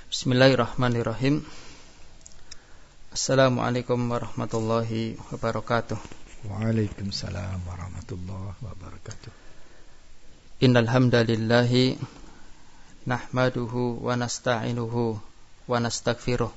Bismillahirrahmanirrahim. Assalamualaikum warahmatullahi wabarakatuh. Waalaikumsalam warahmatullahi wabarakatuh. Innal hamdalillahi nahmaduhu wa nasta'inuhu wa nastaghfiruh.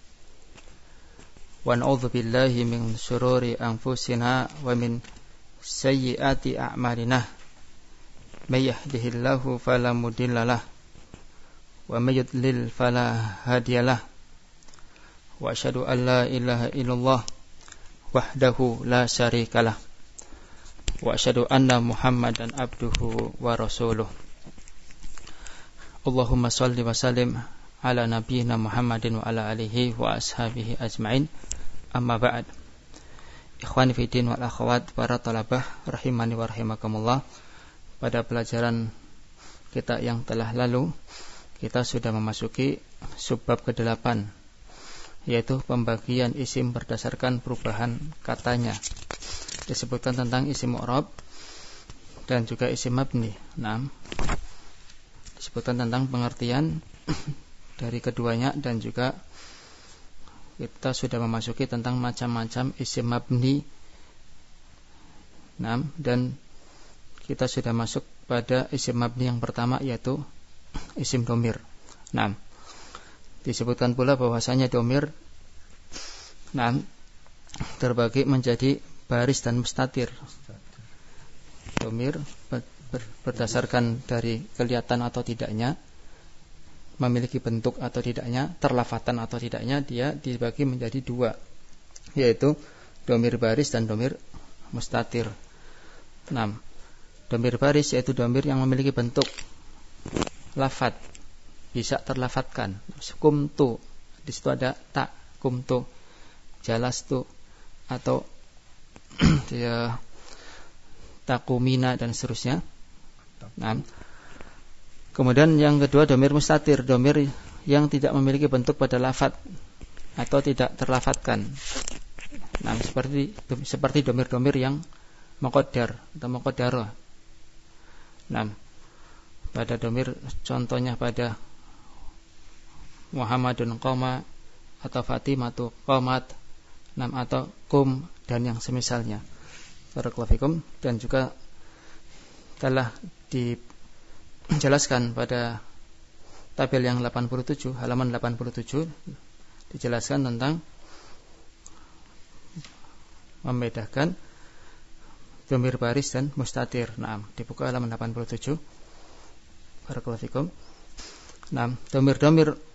Wa na'udzu billahi min syururi anfusina wa min sayyiati a'malina. May yahdihillahu fala mudhillalah wa may yudlil fala hadiyalah. Wa asyhadu an la ilaha illallah wahdahu la syarikalah. Wa asyhadu anna Muhammadan abduhu wa rasuluh. Allahumma shalli wa sallim ala nabiyyina Muhammadin wa ala alihi wa ashabihi ajmain. Amma ba'd. Ikhwani fi din wal akhwat, para talabah rahimani wa rahimakumullah. Pada pelajaran kita yang telah lalu, kita sudah memasuki subbab ke-8, yaitu pembagian isim berdasarkan perubahan katanya. Disebutkan tentang isim mu'rab dan juga isim mabni. Disebutkan tentang pengertian dari keduanya, dan juga kita sudah memasuki tentang macam-macam isim mabni. Dan kita sudah masuk pada isim mabni yang pertama, yaitu isim domir. Disebutkan pula bahwasanya domir terbagi menjadi baris dan mustatir. Domir berdasarkan dari kelihatan atau tidaknya, memiliki bentuk atau tidaknya, terlafatan atau tidaknya, dia dibagi menjadi dua, yaitu domir baris dan domir mustatir. Domir baris yaitu domir yang memiliki bentuk lafat, bisa terlafatkan. Kumtu, di situ ada tak, kumtu, jalastu, atau dia takumina dan seterusnya. Kemudian yang kedua domir mustatir, domir yang tidak memiliki bentuk pada lafat atau tidak terlafatkan. Seperti domir-domir yang muqaddar atau muqaddarah. Pada domir, contohnya pada Muhammadun qoma atau Fatimatu qomat, atau kum dan yang semisalnya. Barakallahu fikum. Dan juga telah dijelaskan pada tabel yang 87, halaman 87, dijelaskan tentang membedakan domir baris dan mustatir. Dibuka halaman 87. Barakallahu fikum. Domir-domir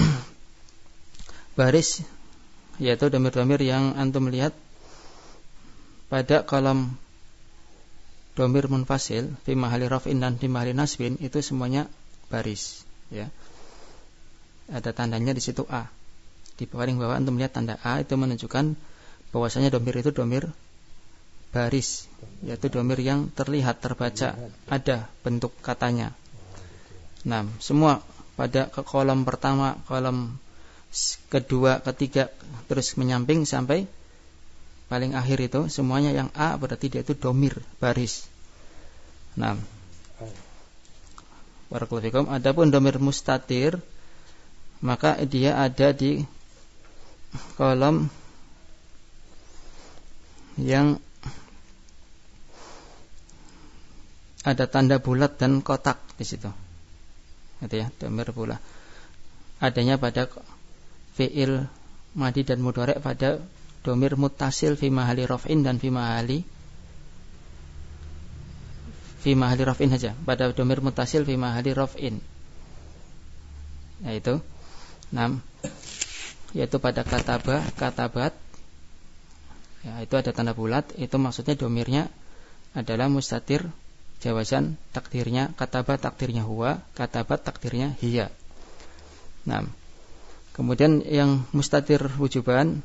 baris yaitu domir-domir yang antum lihat pada kolom domir munfasil fi mahali raf'in dan fi mahali nasbin, itu semuanya baris, ya. Ada tandanya di situ A. Di paling bawah antum lihat tanda A, itu menunjukkan bahwasanya domir itu domir baris, yaitu domir yang terlihat, terbaca, ada bentuk katanya. Semua pada kolom pertama, kolom kedua, ketiga, terus menyamping sampai paling akhir itu semuanya yang A, berarti dia itu domir baris. Barakallahu fikum. Adapun domir mustatir, maka dia ada di kolom yang ada tanda bulat dan kotak di situ. Gitu ya, domir pula. Adanya pada fi'il madi dan mudhari' pada domir muttasil fi mahali raf'in dan fi mahali raf'in saja. Pada domir muttasil fi mahali raf'in, yaitu pada katabat, ya, itu ada tanda bulat, itu maksudnya domirnya adalah mustatir jawazan, takdirnya katabat, takdirnya huwa, katabat, takdirnya hiya. Kemudian yang mustatir wujuban,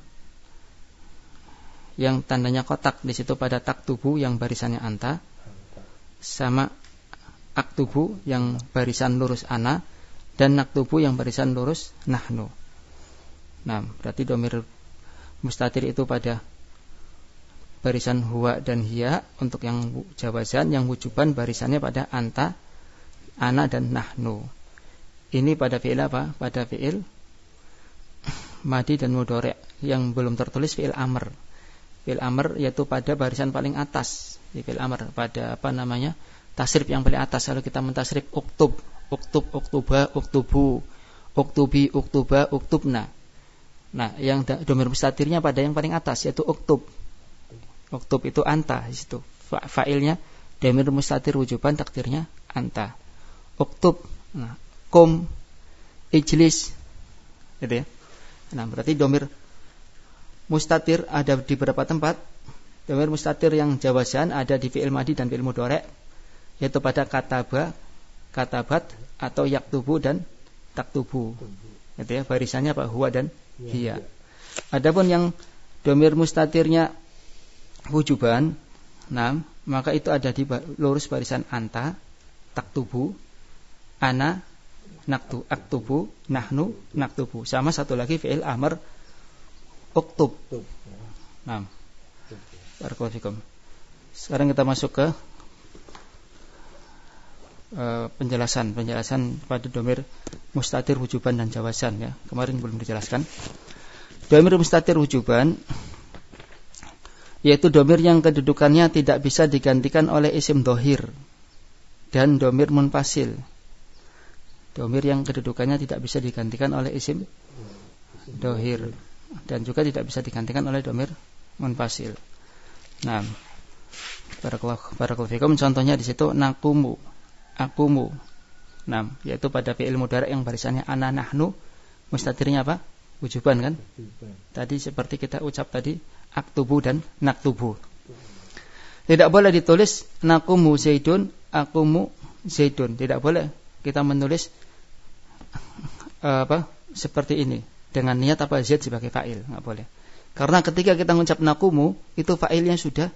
yang tandanya kotak, di situ pada taktubu yang barisannya anta, sama aktubu yang barisan lurus ana, dan naktubu yang barisan lurus nahnu. Berarti domir mustatir itu pada barisan huwa dan hiya untuk yang jawazan, yang wujuban barisannya pada anta, ana dan nahnu. Ini pada fi'il apa? Pada fi'il madi dan mudhari' yang belum tertulis fi'il amr. Fi'il amr yaitu pada barisan paling atas. Fi'il amr pada tasrif yang paling atas. Kalau kita mentasrif uktub, uktuba, uktubu, uktubi, uktuba, uktubna. Nah, yang dhamir mustatirnya pada yang paling atas yaitu uktub. Uktub itu anta di situ. Fa'ilnya dhamir mustatir wujuban, takdirnya anta. Uktub. Nah, kum, ijlis, gitu ya. Nah, berarti dhamir mustatir ada di beberapa tempat. Dhamir mustatir yang jawazan ada di fi'il madi dan fi'il mudhari', yaitu pada kataba, katabat, atau yaktubu dan taktubu. Gitu ya, barisannya apa? Huwa dan hiya. Adapun yang dhamir mustatirnya wujuban, nah, maka itu ada di lurus barisan anta, taktubu, ana, aktubu, nahnu, naktubu. Sama satu lagi fi'il amr, uktub. Nah, barakallahu fikum. Sekarang kita masuk ke penjelasan pada dhamir mustatir wujuban dan jawazan ya. Kemarin belum dijelaskan. Dhamir mustatir wujuban yaitu dhamir yang kedudukannya tidak bisa digantikan oleh isim dhohir dan dhamir munfasil. Dhamir yang kedudukannya tidak bisa digantikan oleh isim dhohir dan juga tidak bisa digantikan oleh dhamir munfasil. Nah, barakallahu fikum. Contohnya di situ nakumu, akumu. Nah, yaitu pada fi'il mudhari' yang barisannya ana, nahnu, mustatirnya apa? Wujuban kan? Tadi seperti kita ucap tadi, aktubu dan naktubu. Tidak boleh ditulis nakumu zaidun, akumu zaidun. Tidak boleh kita menulis seperti ini dengan niat apa zaid sebagai fa'il, enggak boleh. Karena ketika kita mengucap nakumu, itu fa'ilnya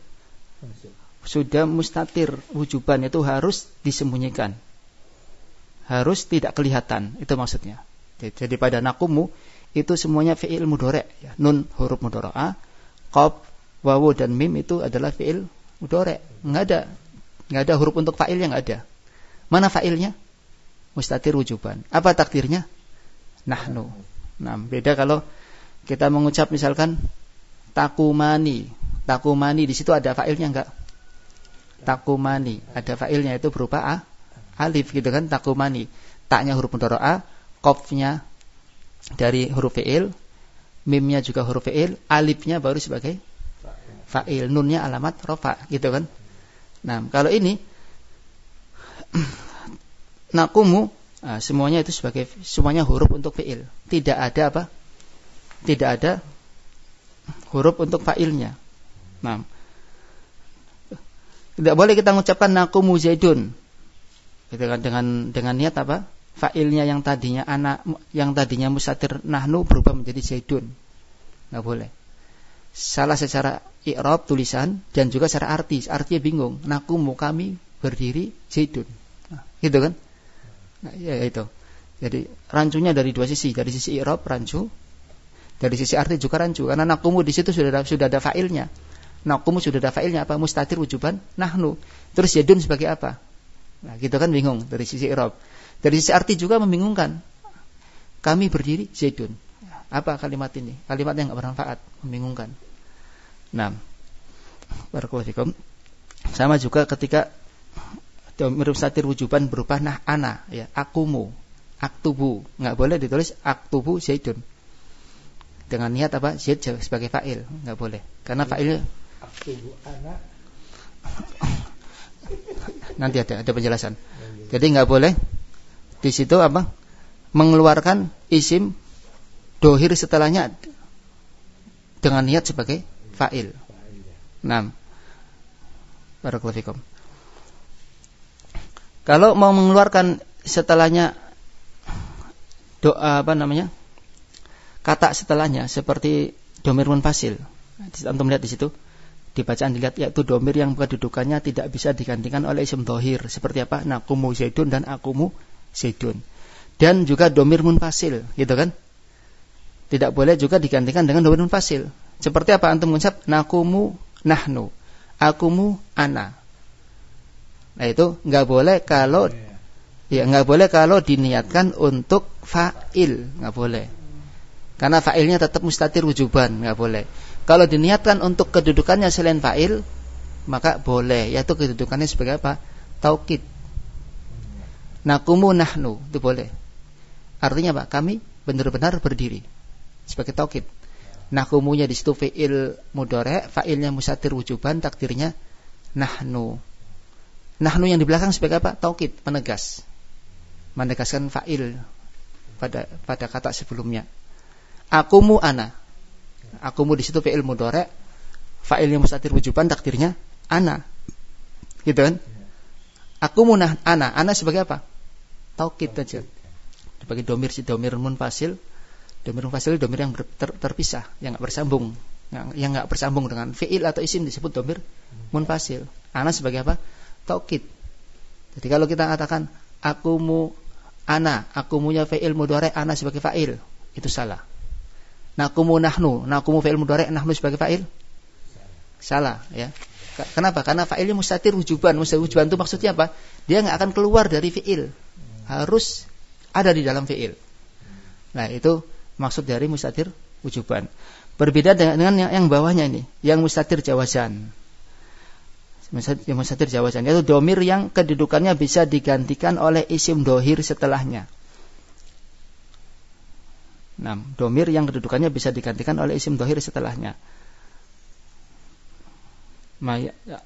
sudah mustatir wujuban, itu harus disembunyikan. Harus tidak kelihatan, itu maksudnya. Jadi pada nakumu itu semuanya fi'il mudhari' ya. Nun huruf mudhara'ah, qaf, wawu dan mim itu adalah fi'il mudhari'. Enggak ada huruf untuk fa'ilnya, enggak ada. Mana fa'ilnya? Mustatir wujuban. Apa takdirnya? Nahnu. Nah, beda kalau kita mengucap misalkan takumani. Takumani di situ ada fa'ilnya enggak? Takumani, ada fa'ilnya itu berupa alif gitu kan, takumani. Taknya huruf mudhara'ah, qafnya dari huruf fi'il, mimnya juga huruf fi'il, alifnya baru sebagai fa'il, nunnya alamat rafa gitu kan. Nah, kalau ini nakumu, semuanya itu semuanya huruf untuk fi'il. Tidak ada huruf untuk fa'ilnya. Nah, tidak boleh kita mengucapkan nakumu zaidun. Gitu kan, dengan niat apa? Fa'ilnya yang tadinya mustatir nahnu berubah menjadi zaidun. Enggak boleh. Salah secara i'rab tulisan dan juga secara artinya bingung. Nakumu, kami berdiri zaidun. Nah, gitu kan? Nah, ya itu. Jadi rancunya dari dua sisi, dari sisi i'rab rancu, dari sisi arti juga rancu. Karena nakumu di situ sudah ada fa'ilnya. Nakumu sudah ada fa'ilnya apa? Mustatir wujuban nahnu. Terus zaidun sebagai apa? Nah, gitu kan bingung dari sisi i'rab. Dari sisi arti juga membingungkan. Kami berdiri zaidun. Apa kalimat ini? Kalimat yang enggak bermanfaat, membingungkan. Nah, barakallahu fikum. Sama juga ketika dhamir mustatir wujuban berupa ana ya, akumu, aktubu. Enggak boleh ditulis aktubu zaidun. Dengan niat apa? Zaid sebagai fa'il, enggak boleh. Karena fa'ilnya aktubu ana. Nanti ada penjelasan. Jadi enggak boleh di situ apa? Mengeluarkan isim dhohir setelahnya dengan niat sebagai fa'il. Nah, barakallahu fikum. Kalau mau mengeluarkan setelahnya kata setelahnya seperti dhamir munfasil. Antum lihat di situ, di bacaan dilihat yaitu dhamir yang kedudukannya tidak bisa digantikan oleh isim dhohir. Seperti apa? Nakumu zaidun dan akumu zaidun. Dan juga dhamir munfasil, gitu kan? Tidak boleh juga digantikan dengan dhamir munfasil. Seperti apa antum mengucap nakumu nahnu, akumu ana. Nah, itu enggak boleh kalau Ya, nggak boleh kalau diniatkan untuk fa'il, nggak boleh. Karena fa'ilnya tetap mustatir wujuban, nggak boleh. Kalau diniatkan untuk kedudukannya selain fa'il, maka boleh, yaitu kedudukannya sebagai apa? Taukid. Nakumu nahnu, itu boleh. Artinya apa? Kami benar-benar berdiri sebagai taukid. Nakumunya di situ fi'il mudhari', fa'ilnya mustatir wujuban, takdirnya nahnu. Nahnu yang di belakang sebagai apa? Taukid, menegaskan fa'il pada kata sebelumnya. Akumu ana. Akumu di situ fi'il mudhari', fa'ilnya mustatir wujuban, takdirnya ana. Gitu kan? Akumu ana. Ana sebagai apa? Taukid saja. Sebagai domir munfasil. Domir munfasil domir yang terpisah, yang enggak bersambung. Yang enggak bersambung dengan fi'il atau isim disebut domir munfasil. Ana sebagai apa? Taukid. Jadi kalau kita katakan akumu ana, akumunya fi'il mudhari', ana sebagai fa'il, itu salah. Nakumu nahnu, nakumu fi'il mudhari', nahnu sebagai fa'il, salah, ya. Kenapa? Karena fa'ilnya mustatir wujuban. Mustatir wujuban itu maksudnya apa? Dia enggak akan keluar dari fi'il, harus ada di dalam fi'il. Nah, itu maksud dari mustatir wujuban. Berbeda dengan yang bawahnya ini, yang mustatir jawazan. Yang mustatir jawazan yaitu domir yang kedudukannya bisa digantikan oleh isim dohir setelahnya. Nah, domir yang kedudukannya bisa digantikan oleh isim dohir setelahnya. Ma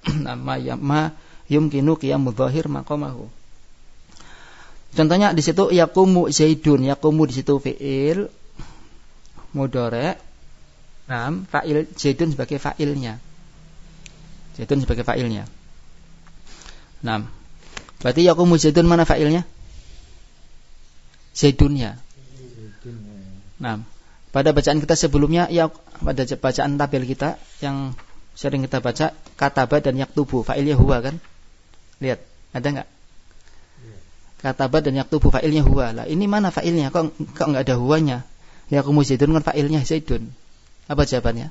yumkinu qiyamu dhahir maqamahu. Contohnya di situ yaqumu zaidun, yaqumu di situ fi'il mudhari'. Nah, fa'il zaidun sebagai fa'ilnya. Zaidun sebagai fa'ilnya. Nah, berarti yaqumu zaidun mana fa'ilnya? Zaidunnya. Nah, pada bacaan kita sebelumnya, ya pada bacaan tabel kita yang sering kita baca, kataba dan yaktubu, fa'ilnya huwa kan? Lihat, ada enggak? Kataba dan yaktubu, fa'ilnya huwa. Lah, ini mana fa'ilnya? Kok enggak ada huwanya? Yaqumu zaidun kan fa'ilnya zaidun. Apa jawabannya?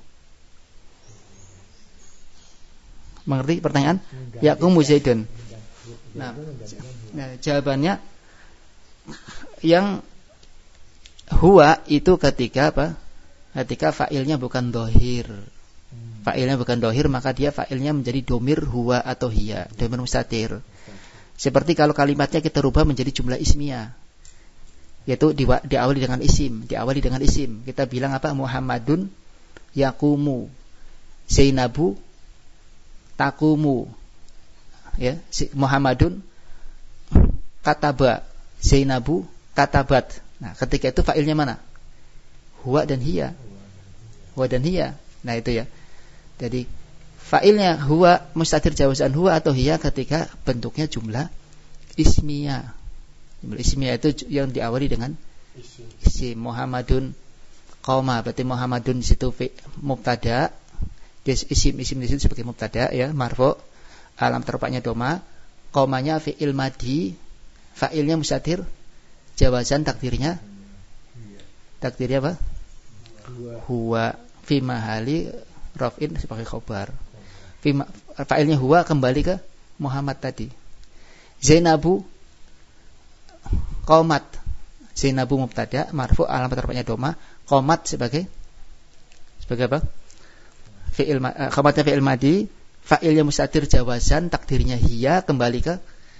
Mengerti pertanyaan? Yaqumu zaidun. Nah, jawabannya yang huwa itu ketika apa? Ketika fa'ilnya bukan dohir. Fa'ilnya bukan dohir, maka dia fa'ilnya menjadi domir huwa atau hiya, domir mustatir. Seperti kalau kalimatnya kita rubah menjadi jumlah ismiyah, yaitu diawali dengan isim. Kita bilang apa? Muhammadun yaqumu, Zainabu takumu, ya, Muhammadun kataba, Zainabu katabat. Nah, ketika itu fa'ilnya mana? Huwa dan hiya. Nah, itu ya. Jadi fa'ilnya huwa mustatir jawazan huwa atau hiya ketika bentuknya jumlah ismiyah. Jumlah ismiyah itu yang diawali dengan isim. Muhammadun qoma, berarti Muhammadun di situ mubtada. Isim di situ sebagai mubtada, ya, marfu, alam terpaknya doma, komanya fi'il madi, fa'ilnya mustatir jawazan, takdirnya apa? Huwa fi mahali raf'in sebagai khobar. Fa'ilnya huwa kembali ke Muhammad tadi. Zainabu qomat, Zainabu mubtada, marfu, alam terpaknya doma, qomat sebagai apa? Khomatnya fi'il madi, fa'ilnya mustatir jawazan, takdirnya hiya, kembali ke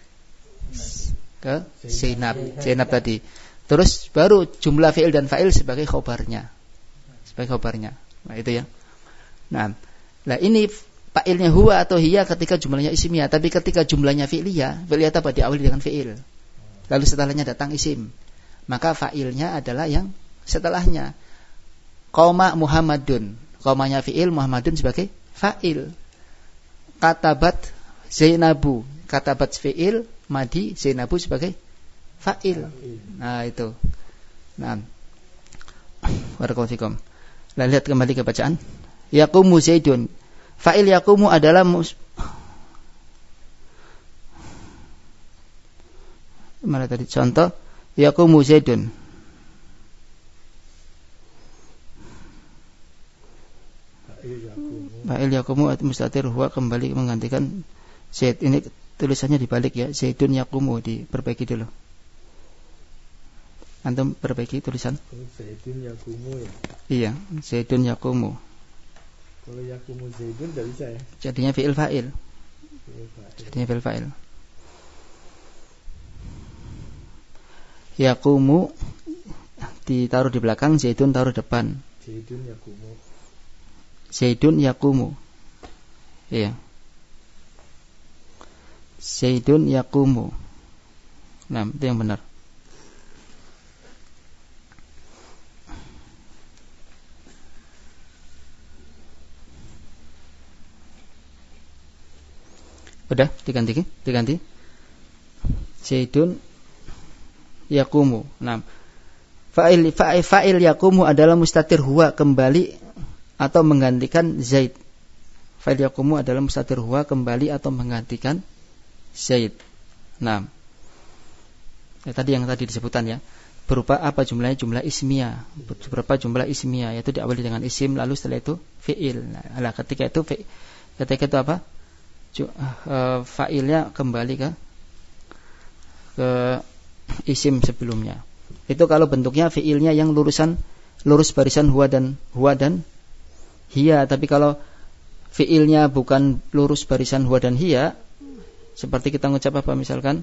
Zainab tadi. Terus baru jumlah fi'il dan fa'il sebagai khobarnya. Nah, itu ya. Nah, ini fa'ilnya huwa atau hiya ketika jumlahnya isimiyah, tapi ketika jumlahnya fi'liyah apa? Diawali dengan fi'il. Lalu setelahnya datang isim. Maka fa'ilnya adalah yang setelahnya. Qoma Muhammadun, komanya fi'il, Muhammadun sebagai fa'il. Katabat Zainabu, katabat fi'il, madi, Zainabu sebagai fa'il. Nah, itu. Nah, barakallahu fikum. Lihat kembali ke bacaan. Yaqumu Zaidun. Fa'il yaqumu adalah mana tadi contoh? Yaqumu Zaidun. Fa'il yaqumu mustatir huwa kembali menggantikan Zaid. Ini tulisannya dibalik ya. Zaidun yaqumu, diperbaiki dulu. Antum perbaiki tulisan. Zaidun yakumu ya. Iya, Zaidun yakumu. Kalau yakumu Zaidun enggak bisa ya. Jadinya fi'il fa'il. Jadinya fi'il fa'il. Yakumu ditaruh di belakang, Zaidun taruh depan. Zaidun yakumu. Zaidun yakumu. Iya. Zaidun yakumu. Nah, itu yang benar. Udah diganti. Zaidun yakumu. Nah, fa'il yakumu adalah mustatir huwa, kembali atau menggantikan Zaid. Fa'il yakumu adalah mustatir huwa, kembali atau menggantikan Zaid. Nah, tadi yang disebutkan ya. Berupa apa jumlahnya? Jumlah ismiyah. Berupa jumlah ismiyah, yaitu diawali dengan isim, lalu setelah itu fi'il. Nah, ketika itu apa? Fa'ilnya kembali ke isim sebelumnya. Itu kalau bentuknya fi'ilnya yang lurus barisan huwa dan hiya. Tapi kalau fi'ilnya bukan lurus barisan huwa dan hiya, seperti kita mengucap apa misalkan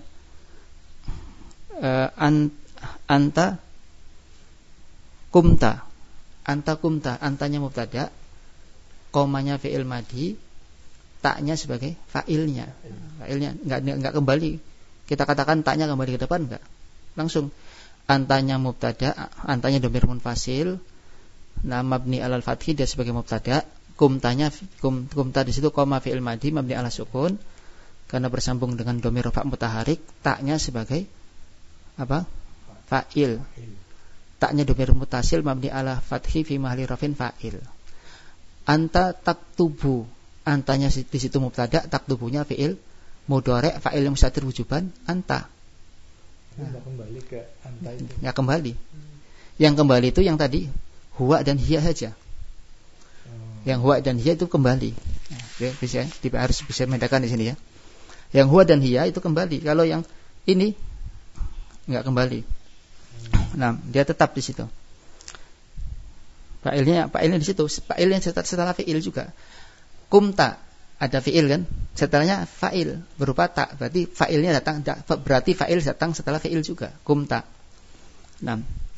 anta kumta, antanya mubtada, komanya fi'il madi, taknya sebagai fa'ilnya enggak kembali. Kita katakan taknya kembali ke depan enggak. Langsung antanya mubtada, antanya dhamir munfasil, mabni alal fathi dia sebagai mubtada, kumta di situ koma fi'il madi mabni ala sukun karena bersambung dengan dhamir rafa' mutaharik, taknya sebagai apa? Fa'il. Taknya dhamir mutasil mabni ala fathi fi mahalli rafin fa'il. Anta taktubu, antanya di situ mubtada, taktubunya fi'il mudhari', fa'il yang mustatir wujuban anta. Enggak kembali ke anta itu. Enggak kembali. Yang kembali itu yang tadi huwa dan hiya saja. Yang huwa dan hiya itu kembali. Ya, harus bisa membedakan di sini ya. Yang huwa dan hiya itu kembali. Kalau yang ini enggak kembali. Nah, dia tetap di situ. Fa'ilnya di situ. Fa'ilnya setelah fi'il juga. Kumta ada fi'il kan, setelahnya fa'il berupa tak, berarti fa'ilnya datang, berarti fa'il datang setelah fi'il juga. Kumta. Nah,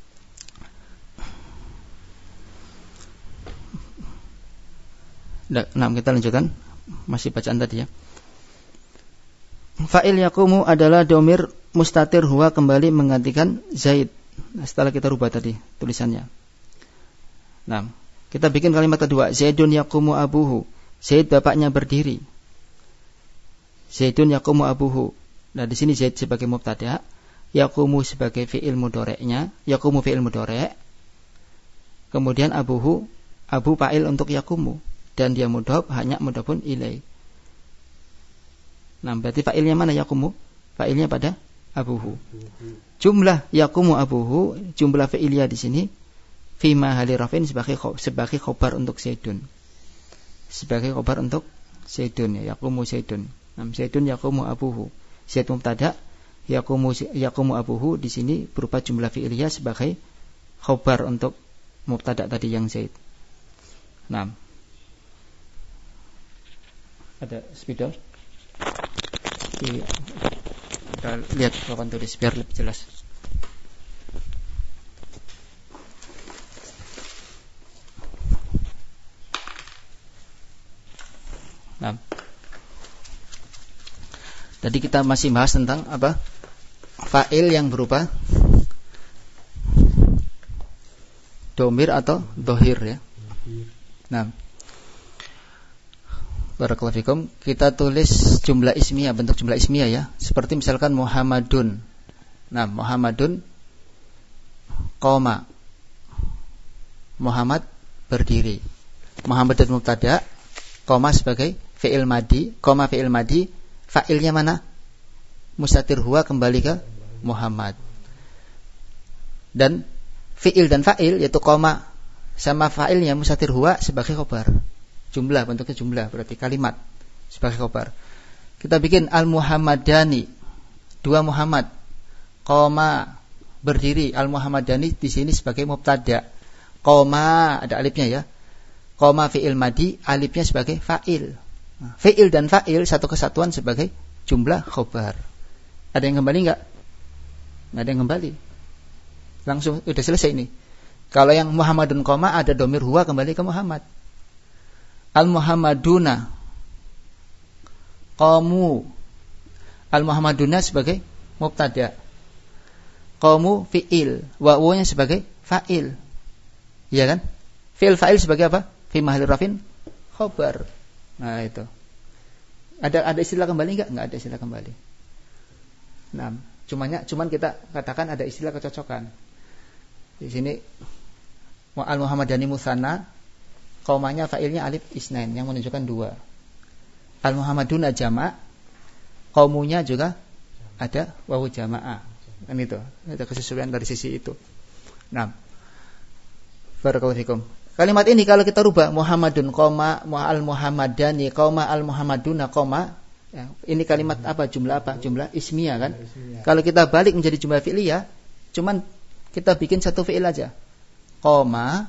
kita lanjutkan masih bacaan tadi ya. Fa'il yakumu adalah domir mustatir huwa, kembali menggantikan Zaid. Nah, setelah kita rubah tadi tulisannya. Nah, kita bikin kalimat kedua, Zaidun yakumu abuhu. Zaid bapaknya berdiri. Zaidun yakumu abuhu. Nah, di sini Zaid sebagai mubtada, yakumu sebagai fi'il mudhari'nya, yakumu fi'il mudhari'. Kemudian abuhu, abu fa'il untuk yakumu, dan dia mudhaf, hanya mudhafun ilai. Nah, berarti fa'ilnya mana yakumu? Fa'ilnya pada abuhu. Jumlah yakumu abuhu, jumlah fi'ilnya di sini fi mahalli rafin sebagai khobar untuk Zaidun. Sebagai khobar untuk Zaidun ya, yakumu Zaidun. Nam Zaidun yakumu abuhu. Zaid mubtada, yakumu abuhu di sini berupa jumlah fi'iliyah sebagai khobar untuk mubtada tadi yang Zaid. Nah, ada spidol. Kita lihat papan tulis biar lebih jelas. Nah, tadi kita masih bahas tentang apa? Fa'il yang berupa domir atau dohir ya. Nah, barakallahu fikum, kita tulis jumlah ismiyah, bentuk jumlah ismiyah ya. Seperti misalkan Muhammadun. Nah, Muhammadun qoma. Muhammad berdiri. Muhammad dan mubtada, koma sebagai fi'il madi, koma fi'il madi, fa'ilnya mana? Mustatir huwa, kembali ke Muhammad. Dan fi'il dan fa'il yaitu koma sama fa'ilnya mustatir huwa sebagai khobar. Jumlah, bentuknya jumlah, berarti kalimat sebagai khobar. Kita bikin al-Muhammadani, 2 Muhammad, koma berdiri. Al-Muhammadani di sini sebagai mubtada. Koma, ada alifnya ya. Koma fi'il madi, alifnya sebagai fa'il. Fi'il dan fa'il satu kesatuan sebagai jumlah khobar. Ada yang kembali enggak? Enggak ada yang kembali. Langsung udah selesai ini. Kalau yang Muhammadun koma ada domir huwa kembali ke Muhammad. Al-Muhammaduna qamu. Al-Muhammaduna sebagai mubtada. Qamu fi'il, wawunya sebagai fa'il. Iya kan? Fi'il fa'il sebagai apa? Fi mahalli rafin khobar. Nah, itu. Ada istilah kembali enggak? Enggak ada istilah kembali. Nah, cuman kita katakan ada istilah kecocokan. Di sini Al-Muhammadani musanna, qaumanya fa'ilnya alif isnain yang menunjukkan 2. Al-Muhammaduna jama', qaumunya juga ada wawu jama'ah. Kan itu. Ada kesesuaian dari sisi itu. Nah, barakallahu fikum. Kalimat ini kalau kita rubah Muhammadun koma al-Muhammadani koma al-Muhammaduna koma, ya, ini kalimat apa? Jumlah apa? Jumlah ismiyah kan? Kalau kita balik menjadi jumlah fi'liyah, cuman kita bikin satu fi'il aja. Koma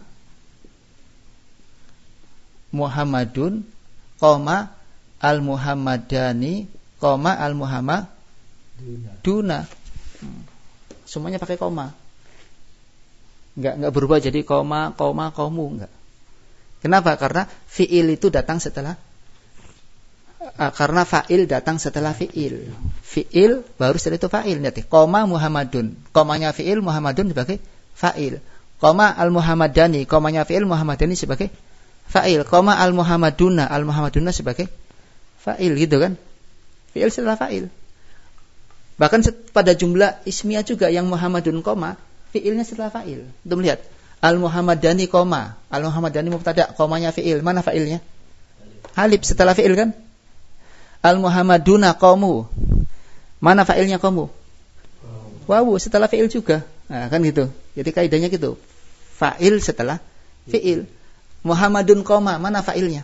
Muhammadun koma al-Muhammadani koma al-Muhammaduna. Semuanya pakai koma. Enggak berubah jadi koma, kaumu, enggak. Kenapa? Karena fi'il itu datang setelah karena fa'il datang setelah fi'il. Fi'il baru setelah itu fa'il. Nanti koma Muhammadun. Komanya fi'il, Muhammadun sebagai fa'il. Koma al-Muhammadani, komanya fi'il, Muhammadani sebagai fa'il. Koma al-Muhammaduna, al-Muhammaduna sebagai fa'il, gitu kan? Fi'il setelah fa'il. Bahkan pada jumlah ismiyah juga yang Muhammadun koma, fi'ilnya setelah fa'il. Untuk melihat al-Muhammadani koma, al-Muhammadani mubtada, komanya fi'il. Mana fa'ilnya? Alif setelah fi'il kan? Al-Muhammaduna qamu. Mana fa'ilnya qamu? Wawu setelah fi'il juga. Nah, kan gitu. Jadi kaidahnya gitu. Fa'il setelah fi'il. Muhammadun qama, mana fa'ilnya?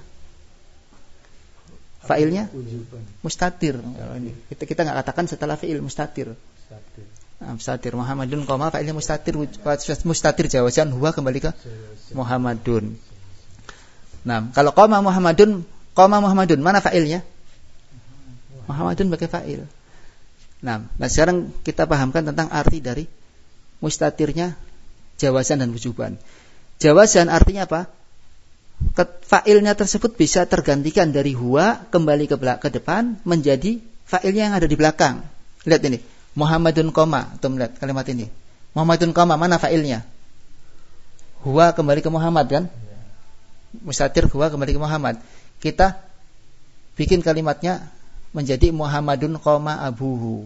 Fa'ilnya mustatir. Kalau ini kita enggak katakan setelah fi'il mustatir. Mustatir. Muhammadun qama fa'ilnya mustatir. Mustatir jawazan huwa kembali ke Muhammadun. Nah, kalau qama Muhammadun, mana fa'ilnya? Muhammadun pakai fa'il. Nah, sekarang kita pahamkan tentang arti dari mustatirnya jawazan dan wujuban. Jawazan artinya apa? Fa'ilnya tersebut bisa tergantikan dari huwa kembali ke depan menjadi fa'ilnya yang ada di belakang. Lihat ini, Muhammadun qama, tuh lihat kalimat ini. Muhammadun qama, mana fa'ilnya? Huwa kembali ke Muhammad kan? Mustatir huwa kembali ke Muhammad. Kita bikin kalimatnya menjadi Muhammadun qama abuhu.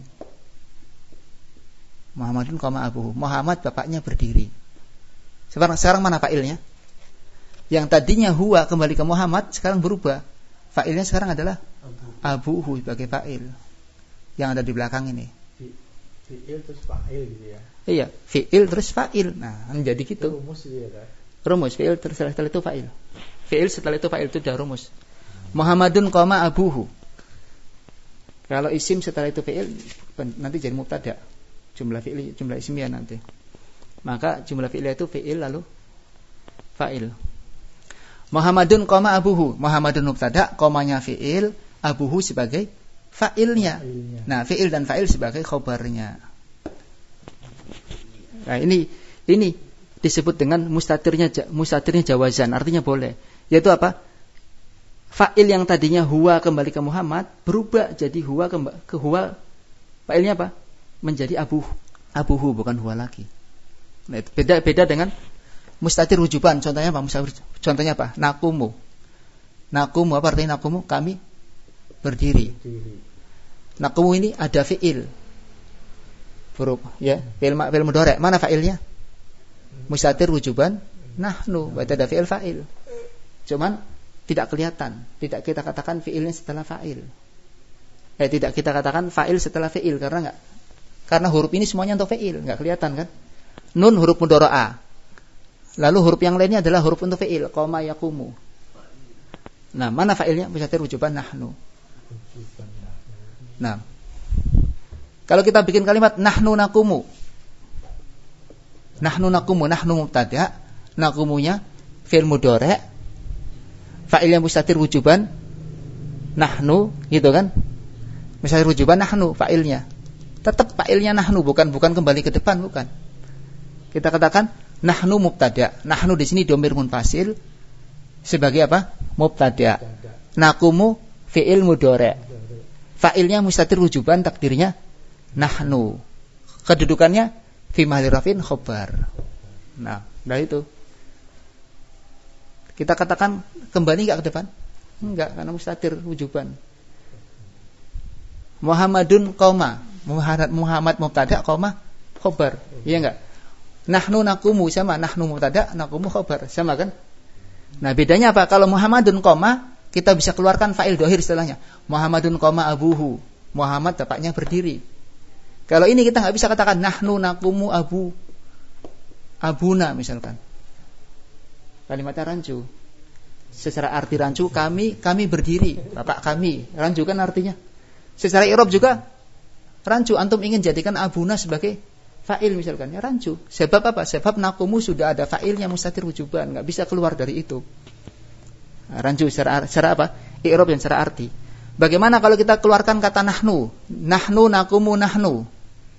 Muhammadun qama abuhu. Muhammad bapaknya berdiri. Sekarang mana fa'ilnya? Yang tadinya huwa kembali ke Muhammad sekarang berubah. Fa'ilnya sekarang adalah abuhu sebagai fa'il yang ada di belakang ini. Fi'il terus fa'il gitu ya. Iya, fi'il terus fa'il. Nah, menjadi gitu. Rumus gitu ya, kan? Rumus fi'il terus setelah itu fa'il. Fi'il setelah itu fa'il itu udah rumus. Muhammadun qama abuhu. Kalau isim setelah itu fi'il nanti jadi mubtada. Jumlah fi'il, jumlah ismiyah nanti. Maka jumlah fi'il itu fi'il lalu fa'il. Muhammadun qama abuhu. Muhammadun mubtada, qamanya fi'il, abuhu sebagai fa'ilnya. Nah, fi'il dan fa'il sebagai khobarnya. Nah, ini disebut dengan mustatirnya jawazan, artinya boleh. Yaitu apa? Fa'il yang tadinya huwa kembali ke Muhammad berubah jadi huwa ke huwa. Fa'ilnya apa? Menjadi abuhu bukan huwa lagi. Nah, beda dengan mustatir wujuban. Contohnya apa? Contohnya apa? Nakumu. Nakumu apa artinya nakumu? Kami berdiri. Nakumu ini ada fi'il. Huruf ya, fi'il mudhari'. Mana fa'ilnya? Mustatir wujuban nahnu. Berarti ada fi'il fa'il. Cuman tidak kelihatan. Tidak kita katakan fi'ilnya setelah fa'il. Tidak kita katakan fa'il setelah fi'il karena huruf ini semuanya untuk fi'il, enggak kelihatan kan? Nun huruf mudhara'ah. Lalu huruf yang lainnya adalah huruf untuk fi'il, qama yaqumu. Nah, mana fa'ilnya? Mustatir wujuban nahnu. Nah, kalau kita bikin kalimat nahnu naqumu. Nahnu naqumu, nahnu mubtada, naqumunya fi'il mudhari', fa'ilnya mustatir wujuban nahnu, gitu kan? Mustatir wujuban nahnu fa'ilnya. Tetap fa'ilnya nahnu, bukan kembali ke depan, bukan. Kita katakan nahnu mubtada. Nahnu di sini dhamir munfasil sebagai apa? Mubtada. Naqumu fi'il mudhari'. Fa'ilnya mustatir wujuban, takdirnya nahnu. Kedudukannya fi mahalli raf'in khabar. Nah, dari itu kita katakan kembali enggak ke depan? Enggak, karena mustatir wujuban. Muhammadun qauma. Muhammad mubtada, qauma khabar. Iya enggak? Nahnu naqumu sama nahnu mubtada, naqumu khabar. Sama kan? Nah, bedanya apa? Kalau Muhammadun qauma, kita bisa keluarkan fa'il dhahir setelahnya. Muhammadun qauma abuhu. Muhammad bapaknya berdiri. Kalau ini kita enggak bisa katakan nahnu naqumu abuna misalkan. Kalimatnya rancu. Secara arti rancu, kami berdiri, bapak kami. Rancu kan artinya. Secara i'rab juga rancu. Antum ingin jadikan abuna sebagai fa'il misalkan, ya rancu. Sebab apa? Sebab naqumu sudah ada fa'ilnya mustatir wujuban, enggak bisa keluar dari itu. Rancu secara apa? I'rab dan secara arti. Bagaimana kalau kita keluarkan kata nahnu? Nahnu naqumu nahnu.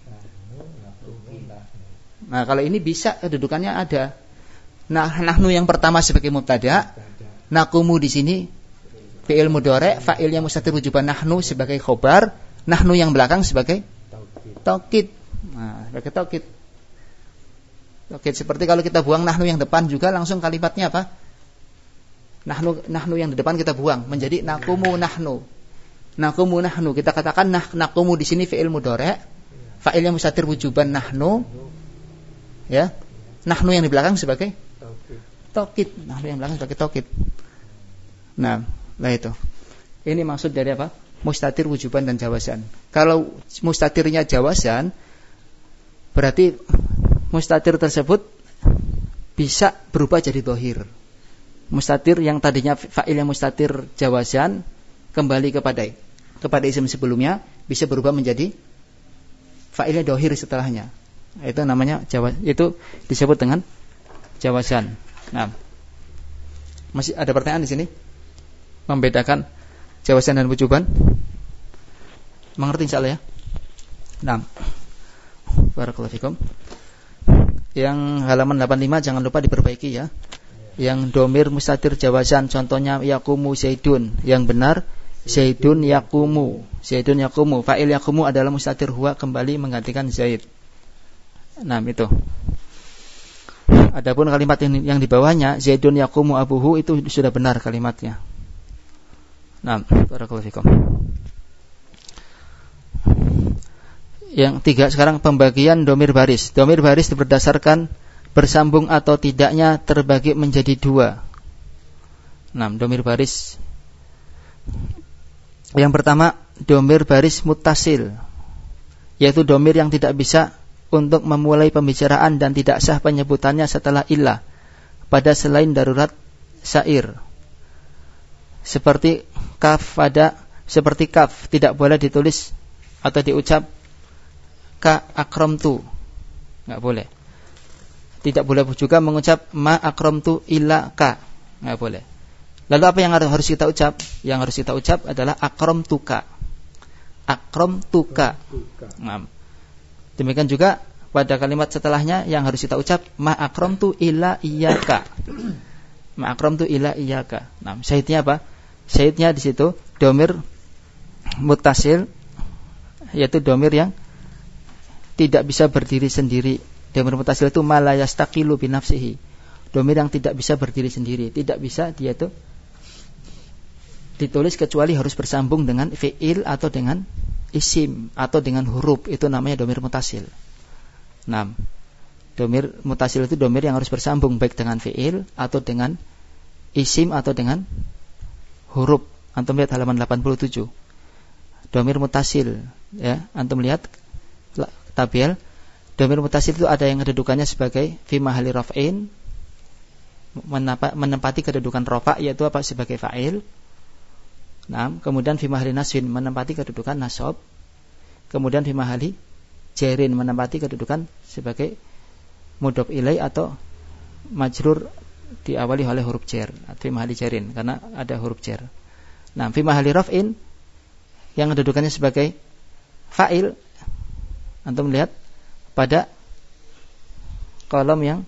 Nah, kalau ini bisa kedudukannya ada. Nah, nahnu yang pertama sebagai mubtada, naqumu di sini fi'il mudhari', fa'ilnya mustatir wujuban nahnu sebagai khobar, nahnu yang belakang sebagai taukid. Nah, sebagai taukid. Taukid seperti kalau kita buang nahnu yang depan juga langsung kalimatnya apa? Nahnu yang di depan kita buang menjadi naqumu nahnu. Naqumu nahnu. Kita katakan naqumu di sini fi'il mudhari', fa'ilnya mustatir wujuban nahnu. Ya. Nahnu yang di belakang sebagai taukid. Nahnu yang belakang sebagai taukid. Nah, itu. Ini maksud dari apa? Mustatir wujuban dan jawazan. Kalau mustatirnya jawazan, berarti mustatir tersebut bisa berubah jadi dhahir. Mustatir yang tadinya fa'ilnya mustatir jawazan kembali kepada isim sebelumnya bisa berubah menjadi fa'ilnya dhahir setelahnya. Itu namanya itu disebut dengan jawazan. Nah, masih ada pertanyaan di sini? Membedakan jawazan dan wujuban? Mengerti insyaallah ya? Nah. Barakallahu fikum. Yang halaman 85 jangan lupa diperbaiki ya. Yang dhamir mustatir jawazan contohnya yaqumu zaidun. Yang benar zaidun yaqumu. Zaidun yaqumu. Fa'il yaqumu adalah mustatir huwa kembali menggantikan zaid. Nah, itu. Adapun kalimat yang di bawahnya zaidun yaqumu abuhu itu sudah benar kalimatnya. Nah, barakallahu fikum. Yang 3 sekarang pembagian dhamir baris. Dhamir baris berdasarkan bersambung atau tidaknya terbagi menjadi 2. Nah, dhamir baris. Yang pertama, dhamir baris muttasil, yaitu dhamir yang tidak bisa untuk memulai pembicaraan dan tidak sah penyebutannya setelah illah pada selain darurat syair. Seperti kaf tidak boleh ditulis atau diucap ka akramtu. Enggak boleh. Tidak boleh juga mengucap ma akramtu illa ka. Enggak boleh. Lalu apa yang harus kita ucap? Yang harus kita ucap adalah akramtuka. Akramtuka. Nah, demikian juga pada kalimat setelahnya yang harus kita ucap ma akramtu illa iyyaka. Ma akramtu illa iyyaka. Nah, syahidnya apa? Syahidnya di situ dhamir muttasil, yaitu dhamir yang tidak bisa berdiri sendiri. Dhamir muttasil itu ma la yastaqilu bi nafsihi. Dhamir yang tidak bisa berdiri sendiri, tidak bisa dia itu ditulis kecuali harus bersambung dengan fi'il atau dengan isim atau dengan huruf. Itu namanya dhamir muttasil. Nah, dhamir muttasil itu dhamir yang harus bersambung baik dengan fi'il atau dengan isim atau dengan huruf. Antum lihat halaman 87. Dhamir muttasil, ya, antum lihat tabel. Dhamir muttasil itu ada yang kedudukannya sebagai fi mahalli raf'in, menempati kedudukan rafa, yaitu apa? Sebagai fa'il. Nah, kemudian fi mahalli nasbin, menempati kedudukan nasab. Kemudian fi mahalli jarin, menempati kedudukan sebagai mudhof ilaih atau majrur diawali oleh huruf jar, fi mahalli jarin, karena ada huruf jar. Nah, fi mahalli raf'in yang kedudukannya sebagai fa'il, antum lihat pada kolom yang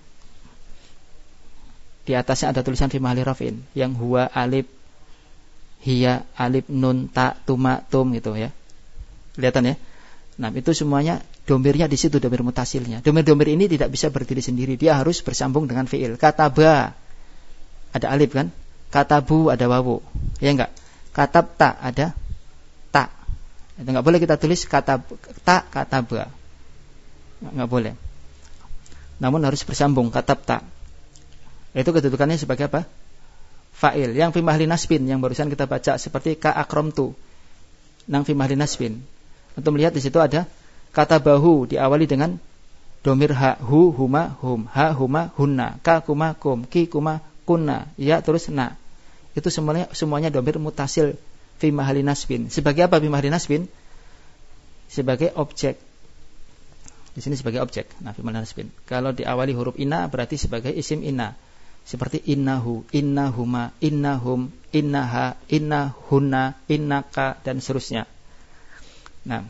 di atasnya ada tulisan fi mahalli raf'in, yang huwa, alif, hiya, alif, nun, ta, tuma, tum gitu ya. Kelihatan ya? Nah, itu semuanya domirnya di situ, domir mutasilnya. Domir-domir ini tidak bisa berdiri sendiri, dia harus bersambung dengan fiil. Kataba ada alif kan? Katabu ada wawu. Ya enggak? Katabta ada ta. Itu enggak boleh kita tulis kataba. Enggak boleh. Namun harus bersambung katabta. Itu kedudukannya sebagai apa? Fa'il. Yang fi mahli nasbin yang barusan kita baca seperti ka akramtu. Nang fi mahli nasbin. Untuk melihat di situ ada kata bahu diawali dengan domir ha, hu, huma, hum, ha, huma, hunna, ka, kuma, kum, ki, kuma, kunna, ya, terus na. Itu semuanya domir mutasil fi mahali nasbin. Sebagai apa fi mahali nasbin? Sebagai objek. Di sini sebagai objek. Nah, fi mahali nasbin. Kalau diawali huruf inna berarti sebagai isim inna. Seperti innahu, innahuma, innahum, innaha, innahunna, innaka, dan seterusnya. Nah,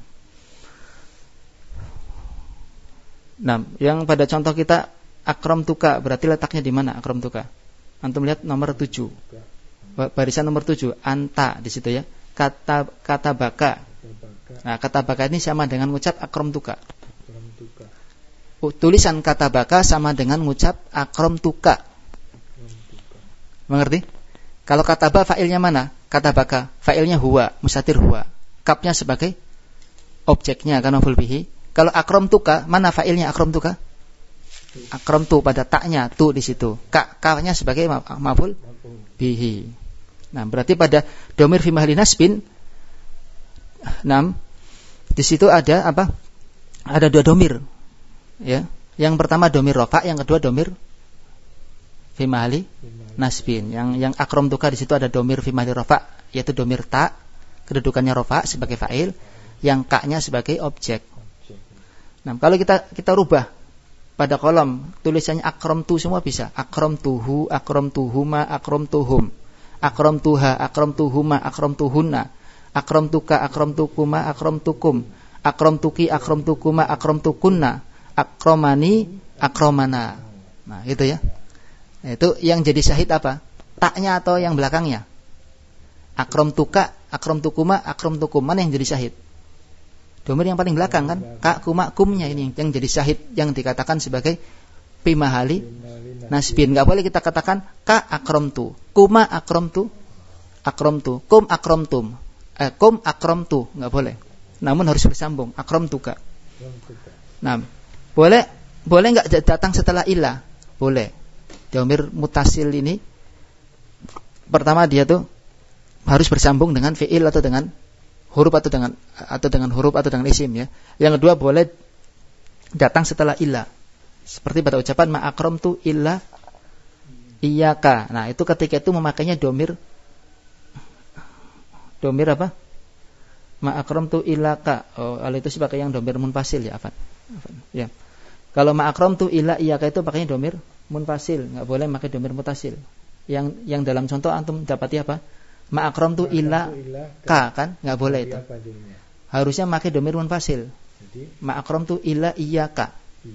yang pada contoh kita akramtuka berarti letaknya di mana akramtuka? Antum lihat nomor 7. Barisan nomor 7, anta di situ ya. Kata baka. Nah, kata baka ini sama dengan ngucap akramtuka. Tulisan kata baka sama dengan ngucap akramtuka. Mengerti? Kalau kata ba fa'ilnya mana? Kata baka, fa'ilnya huwa, mustatir huwa. Kapnya sebagai objeknya kan maf'ul bihi. Kalau akramtuka, mana fa'ilnya akramtuka? Akramtu pada taknya tu di situ. Ka-nya sebagai maf'ul bihi. Nah, berarti pada domir fi mahli nasbin, di situ ada apa? Ada dua domir. Ya. Yang pertama domir rafa, yang kedua domir fi mahli nasbin. Yang akramtuka di situ ada domir fi mahli rafa, yaitu domir ta, kedudukannya rafa sebagai fa'il, yang ka-nya sebagai objek. Nah, kalau kita rubah pada kolom tulisannya akramtu semua bisa. Akramtuhu, akramtuhuma, akramtuhum, akramtuha, akramtuhuma, akramtuhunna, akramtuka, akramtukuma, akramtukum, akramtuki, akramtukuma, akramtukunna, akramani, akramana. Nah, gitu ya. Nah, itu yang jadi syahid apa? Taknya atau yang belakangnya? Akramtuka, akramtukuma, akramtukum, mana yang jadi syahid? Domir yang paling belakang kan? Ka, kuma, kumnya ini yang jadi syahid, yang dikatakan sebagai fi mahali nasbin. Enggak boleh kita katakan ka akramtu, kuma akramtu, akramtu, kum akramtum, kum akramtu, enggak boleh. Namun harus bersambung, akramtuka. Nah, boleh enggak datang setelah ilah? Boleh. Domir mutasil ini pertama dia tuh harus bersambung dengan fi'il atau dengan huruf atau dengan huruf atau dengan isim ya. Yang kedua boleh datang setelah illa. Seperti pada ucapan ma akramtu illa iyyaka. Nah, itu ketika itu memakainya domir apa? Ma akramtu illaka. Oh, itu sebagai yang domir munfasil ya, afan. Ya. Kalau ma akramtu illa iyyaka itu pakainya domir munfasil, enggak boleh pakai domir mutasil. Yang dalam contoh antum dapati apa? Ma akramtu illa ka, kan? Enggak boleh itu. Harusnya pakai domir munfasil. Ma akramtu illa iyyaka.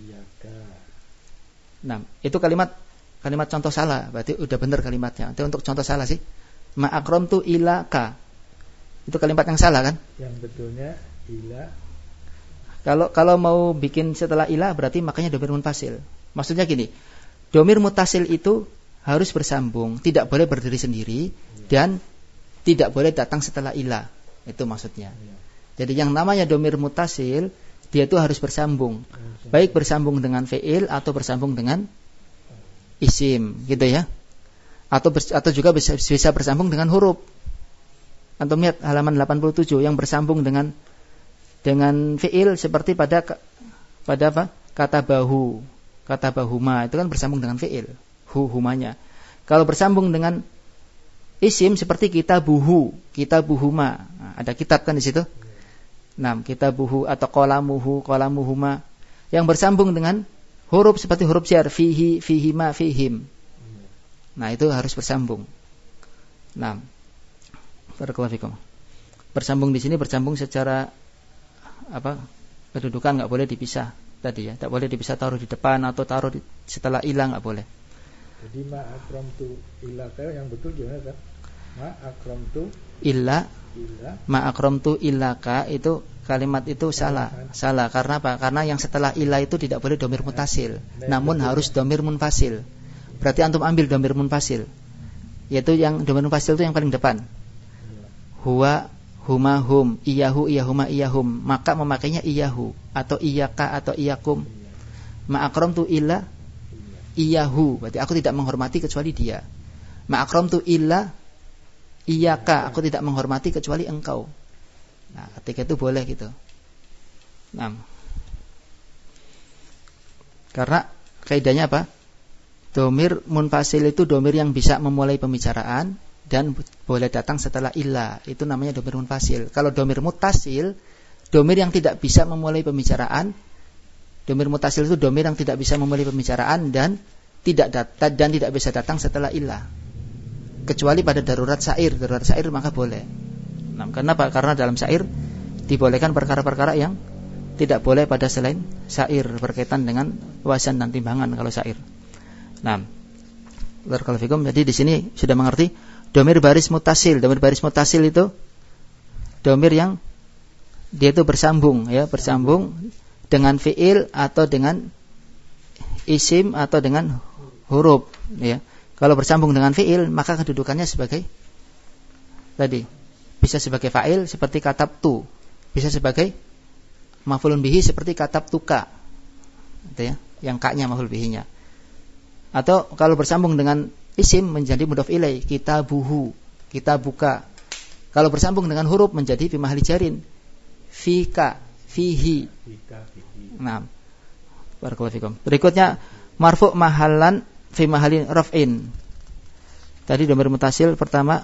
Nah, itu kalimat contoh salah, berarti udah benar kalimatnya. Itu untuk contoh salah sih. Ma akramtu illa ka. Itu kalimat yang salah kan? Yang betulnya illa. Kalau mau bikin setelah illa berarti makanya domir munfasil. Maksudnya gini, domir mutasil itu harus bersambung, tidak boleh berdiri sendiri dan tidak boleh datang setelah ilah. Itu maksudnya. Jadi yang namanya domir mutasil, dia itu harus bersambung. Baik bersambung dengan fi'il atau bersambung dengan isim, gitu ya. Atau juga bisa bersambung dengan huruf. Antum lihat halaman 87 yang bersambung dengan fi'il seperti pada apa? Kata bahu, kata bahuma, itu kan bersambung dengan fi'il, humanya. Kalau bersambung dengan isim seperti kitabuhu, kitabuhuma. Nah, ada kitab kan di situ. Nah, kitabuhu atau qalamuhu, qalamuhuma. Yang bersambung dengan Huruf seperti huruf jar, fihi, fihima, fihim. Nah, itu harus bersambung. Nah, barakallahu fikum. Bersambung di sini bersambung secara kedudukan, enggak boleh dipisah tadi ya. Tak boleh dipisah taruh di depan atau taruh setelah ilah, enggak boleh. Jadi ma akramtu illa yang betul gimana kan? Ma akramtu illa ma akramtu illaka itu kalimat itu salah karena apa? Karena yang setelah illa itu tidak boleh domir mutasil, namun harus domir munfasil. Berarti antum ambil domir munfasil, yaitu yang domir munfasil itu yang paling depan. Huwa, huma, hum, iyahu, iyahuma, iyahum. Maka memakainya iyahu atau iyaka atau iyakum. Ma akramtu illa iyahu, berarti aku tidak menghormati kecuali dia. Ma akramtu illa iyaka, aku tidak menghormati kecuali engkau. Nah, ketika itu boleh gitu. Nah, karena kaidahnya apa? Domir munfasil itu domir yang bisa memulai pembicaraan dan boleh datang setelah illa. Itu namanya domir munfasil. Kalau domir mutasil, domir yang tidak bisa memulai pembicaraan. Domir mutasil itu domir yang tidak bisa memulai pembicaraan dan tidak bisa datang setelah illa. Kecuali pada darurat syair maka boleh. Nah, kenapa? Karena dalam syair dibolehkan perkara-perkara yang tidak boleh pada selain syair, berkaitan dengan wazan dan timbangan kalau syair. Nah, barakallahu fikum. Jadi di sini sudah mengerti domir baris mutasil. Domir baris mutasil itu domir yang dia itu bersambung dengan fiil atau dengan isim atau dengan huruf ya. Kalau bersambung dengan fiil maka kedudukannya sebagai tadi bisa sebagai fa'il seperti katabtu, bisa sebagai maf'ulun bihi seperti katabtuka. Gitu ya, yang ka-nya maf'ul bihinya. Atau kalau bersambung dengan isim menjadi mudhof ilaih, kitabuhu, kitabuka. Kalau bersambung dengan huruf menjadi fi mahali jarin, fika, fihi. Nah, barakallahu fikum. Berikutnya marfu' mahallan fi mahali raf'in. Tadi domir mutasil pertama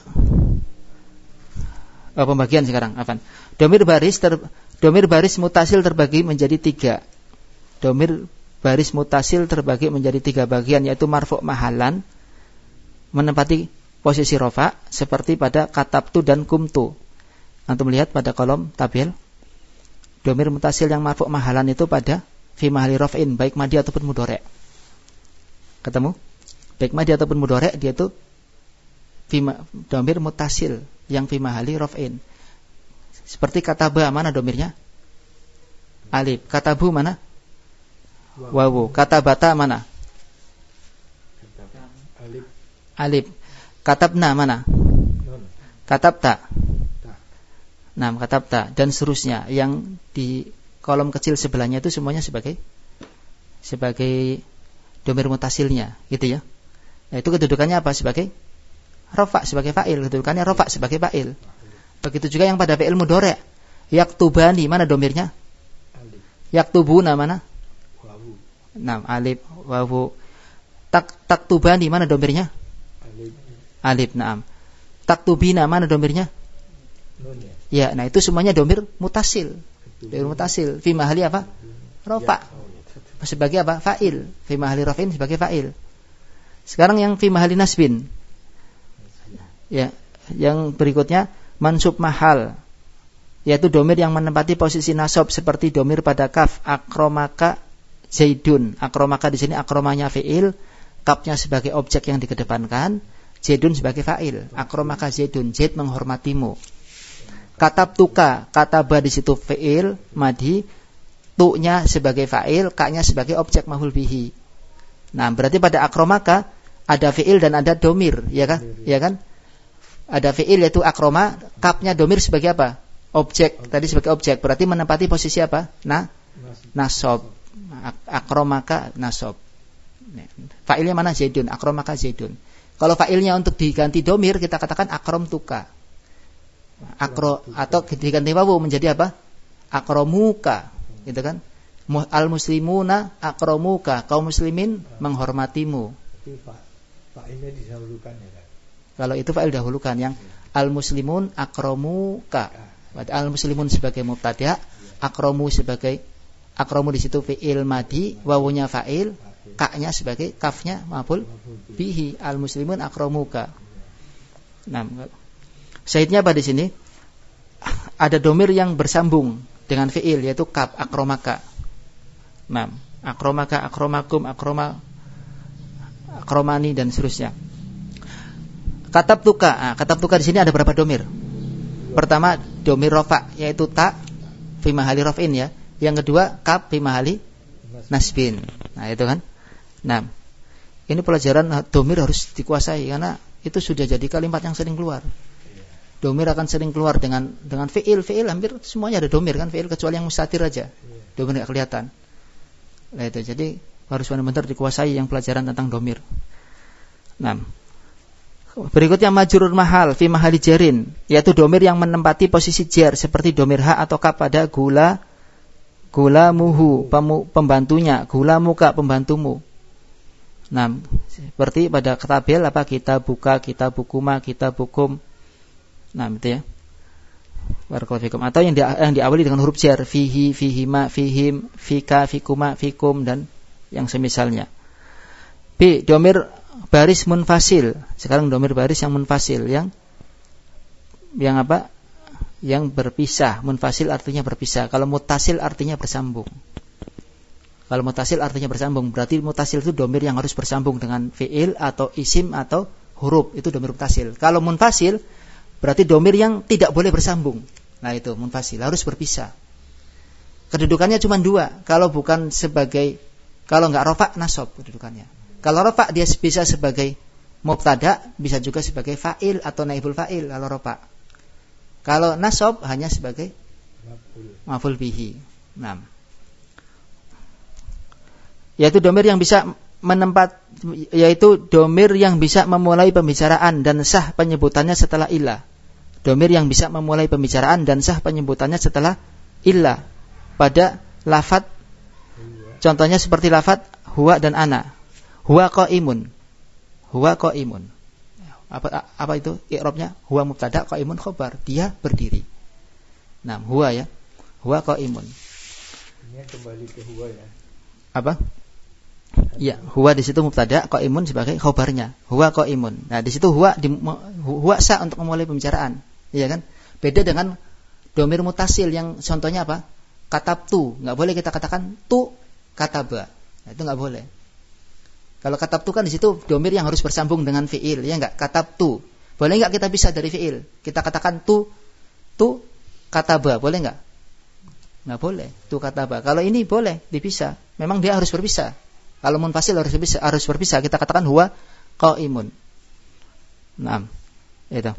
pembagian sekarang afan. Domir baris mutasil terbagi menjadi 3. Domir baris mutasil terbagi menjadi 3 bagian, yaitu marfu' mahallan menempati posisi rafa seperti pada katabtu dan kumtu. Antum lihat pada kolom tabel. Domir mutasil yang marfu' mahallan itu pada fi mahali raf'in, baik madhi ataupun mudhari'. Ketemu? Baik madhi ataupun mudhari' dia itu domir mutasil yang fi mahali raf'in. Seperti kataba, mana domirnya? Alif. Katabu mana? Wawu. Katabata mana? Alif. Katabna mana? Katabta. Nah, katabta dan seterusnya yang di kolom kecil sebelahnya itu semuanya sebagai domir mutasilnya, gitu ya. Nah, itu kedudukannya apa? Sebagai rafa, sebagai fa'il. Kedudukannya rafa sebagai fa'il. Begitu juga yang pada fi'il mudhari'. Yaktubani, mana domirnya? Yaktubuna mana? Wawu. Nah, alif, wawu. Taktubani, mana domirnya? Alif, naam. Taktubina, mana domirnya? Nun ya. Nah itu semuanya domir mutasil. Domir mutasil fi mahali apa? Rafa. Sebagai apa? Fa'il. Fi mahali raf'in sebagai fa'il. Sekarang yang fi mahali nasbin. Ya, yang berikutnya mansub mahal, yaitu domir yang menempati posisi nasab seperti domir pada kaf, akromaka zaidun. Akromaka di sini akromanya fi'il, kafnya sebagai objek yang dikedepankan, zaidun sebagai fa'il. Akromaka zaidun, zaid menghormatimu. Katabtuka, kataba di situ fi'il madhi, tu-nya sebagai fa'il, ka-nya sebagai objek maf'ul bihi. Nah, berarti pada akromaka ada fi'il dan ada domir, ya kan? Ya kan? Ada fi'il yaitu akroma, kafnya domir sebagai apa? Objek. Tadi sebagai objek, berarti menempati posisi apa? Nasab. Akromaka nasab. Fa'ilnya mana? Zaidun. Akromaka zaidun. Kalau fa'ilnya untuk diganti domir kita katakan akromtuka. Atau diganti wawu menjadi apa? Akromuka, gitu kan? Al muslimuna akromuka, kaum muslimin menghormatimu. Fa'ilnya didahulukan ya kan? Kalau itu fa'il dahulukan, yang al muslimun akromuka. Al muslimun sebagai mubtada, akromu sebagai Akromu di situ fi'il madi, wawunya fa'il, ka-nya sebagai kafnya maf'ul bihi. Al muslimun akromuka. Nah, syahidnya apa di sini? Ada domir yang bersambung dengan fi'il, yaitu kaf, akromaka. Nah, akromaka, akromakum, akromani dan seterusnya. Katabtuka. Katabtuka di sini ada berapa domir? Pertama domir rofa, yaitu ta fi mahali raf'in ya. Yang kedua kaf fi mahali nasbin. Nah, itu kan. Nah, ini pelajaran domir harus dikuasai karena itu sudah jadi kalimat yang sering keluar. Domir akan sering keluar dengan fi'il hampir semuanya ada domir kan, fi'il kecuali yang mustatir aja. Domir enggak kelihatan. Nah, itu jadi harus benar-benar dikuasai yang pelajaran tentang domir. Nah, berikutnya majrur mahal fi mahali jarin, yaitu domir yang menempati posisi jar seperti domir ha atau ka pada gulamuhu pembantunya, gulamuka pembantumu. Nah, seperti pada tabel apa kita buka, kita bukuma, kita bukum. Nah, itu ya. Barakallahu fikum. Atau yang diawali dengan huruf jar, fihi, fihima, fihim, fika, fikuma, fikum dan yang semisalnya. B. Domir baris munfasil. Sekarang domir baris yang munfasil, yang apa? Yang berpisah. Munfasil artinya berpisah. Kalau mutasil artinya bersambung. Kalau mutasil artinya bersambung, berarti mutasil itu domir yang harus bersambung dengan fi'il atau isim atau huruf. Itu domir mutasil. Kalau munfasil berarti domir yang tidak boleh bersambung. Nah, itu munfasil, harus berpisah. Kedudukannya cuma dua. Kalau nggak rofa, nasab kedudukannya. Kalau rofa dia bisa sebagai mubtada, bisa juga sebagai fa'il atau naibul fa'il kalau rofa. Kalau nasab hanya sebagai maf'ul bihi. Nah, yaitu domir yang bisa memulai pembicaraan dan sah penyebutannya setelah illah. Domir yang bisa memulai pembicaraan dan sah penyebutannya setelah illah pada lafadz, contohnya seperti lafadz huwa dan ana. Huwa qaimun. Apa itu i'rabnya? Huwa mubtada, qaimun khabar. Dia berdiri. Nah, huwa ya. Huwa qaimun. Ini kembali ke huwa ya. Apa? Ya, huwa di situ mubtada, qaimun sebagai khabarnya. Huwa qaimun. Nah, di situ huwa sah untuk memulai pembicaraan. Iya kan? Beda dengan domir mutasil yang contohnya apa? Katabtu. Enggak boleh kita katakan tu kataba. Nah, itu enggak boleh. Kalau katabtu kan di situ domir yang harus bersambung dengan fiil, ya enggak? Katabtu. Boleh enggak kita pisah dari fiil? Kita katakan tu kataba, boleh enggak? Enggak boleh. Tu kataba. Kalau ini boleh dipisah. Memang dia harus berpisah. Kalau munfasil harus berpisah. Kita katakan huwa qaimun. Naam. Itu.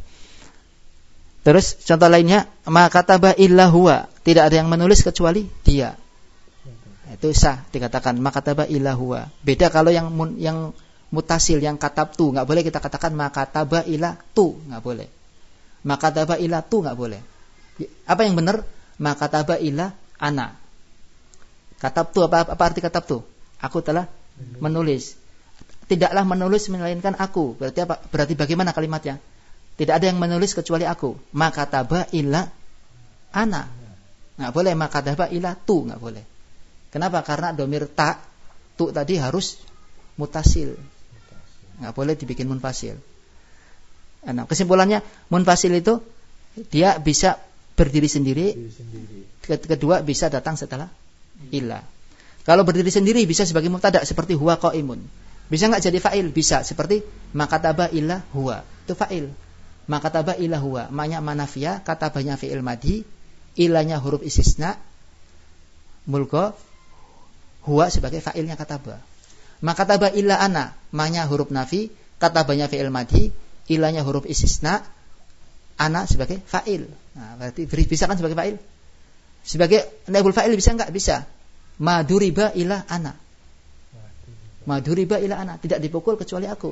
Terus contoh lainnya, ma kataba illa huwa. Tidak ada yang menulis kecuali dia. Itu sah dikatakan ma kataba illa huwa. Beda kalau yang mutasil, yang katabtu, enggak boleh kita katakan ma kataba illa tu, enggak boleh. Ma kataba illa tu enggak boleh. Apa yang benar? Ma kataba illa ana. Katabtu apa arti katabtu? Aku telah menulis. Tidaklah menulis melainkan aku. Berarti apa? Berarti bagaimana kalimatnya? Tidak ada yang menulis kecuali aku. Maka taba illa ana. Enggak boleh maka taba illa tu, enggak boleh. Kenapa? Karena domir tu tadi harus mutasil. Enggak boleh dibikin munfasil. Nah, kesimpulannya munfasil itu dia bisa berdiri sendiri. Kedua bisa datang setelah illa. Kalau berdiri sendiri bisa sebagai mubtada seperti huwa qaimun. Bisa enggak jadi fa'il? Bisa, seperti makataba illa huwa. Itu fa'il. Makataba illa huwa. Ma'nya manafiyah, katabanya fi'il madi, ilahnya huruf istisna, mulko, huwa sebagai fa'ilnya kataba. Makataba illa ana, ma'nya huruf nafi, katabanya fi'il madi, ilahnya huruf istisna, ana sebagai fa'il. Nah, berarti bisa kan sebagai fa'il? Sebagai naibul fa'il bisa enggak? Bisa. Maduriba ila ana. Maduriba ila ana, tidak dipukul kecuali aku.